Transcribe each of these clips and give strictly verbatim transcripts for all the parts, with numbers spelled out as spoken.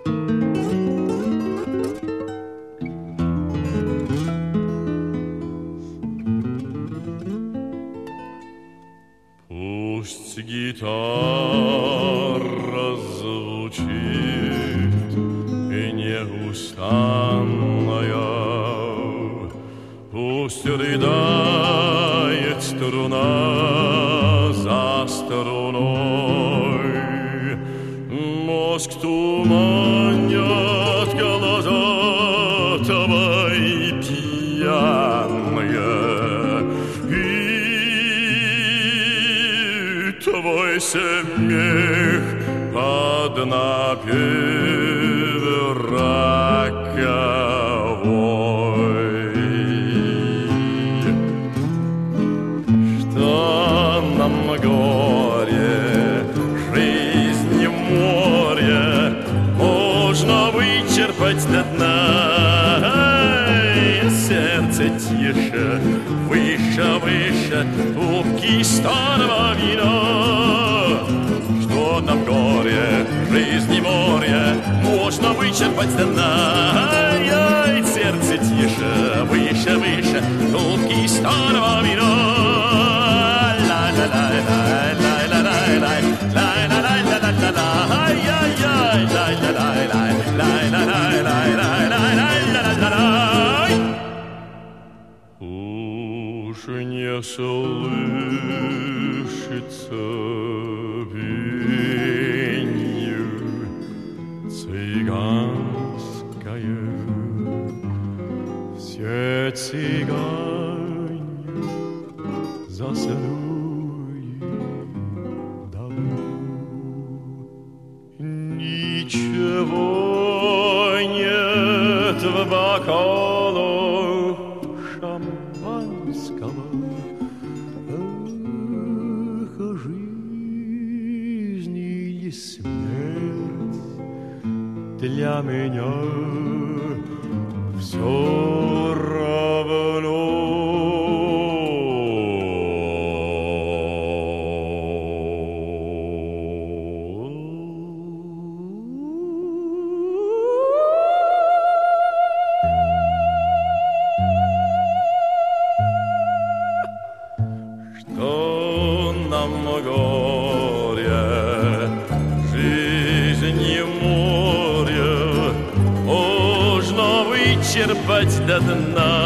Пусть гитара звучит и неустанная, пусть рыдает струна за струной, мозг туманят глаза твои пьяные, и твой смех под напев роковой. Что нам горе, жизнь море, можно вычерпать до дна. Сердце тише, выше, выше, трубки старого вина. Что нам горе, жизни море, можно вычерпать до дна. Ай-яй, сердце тише, выше, выше, трубки старого вина. Ла-ла-ла-ла-ла-ла-ла-ла-ла, ла-ла-ла-ла-ла-ла, ай-яй-яй, ла-ла-ла-ла-ла-ла-ла-ла-ла-ла-ла. Уж не слышится пенью цыганское, все цыгане заснули давно. Ничего нет в бокалах шампанского. Эх, жизнь или смерть для меня все равно. Черпать до дна,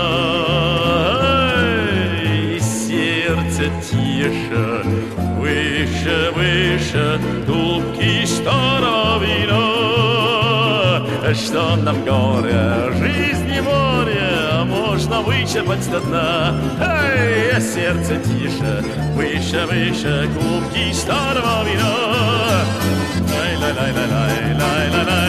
и сердце тише, выше, выше, трубки старого вина. Что нам горе, жизни море, можно вычерпать до дна. Эй, сердце тише, выше, выше, трубки старого вина. Лай-лай-лай-лай-лай-лай-лай.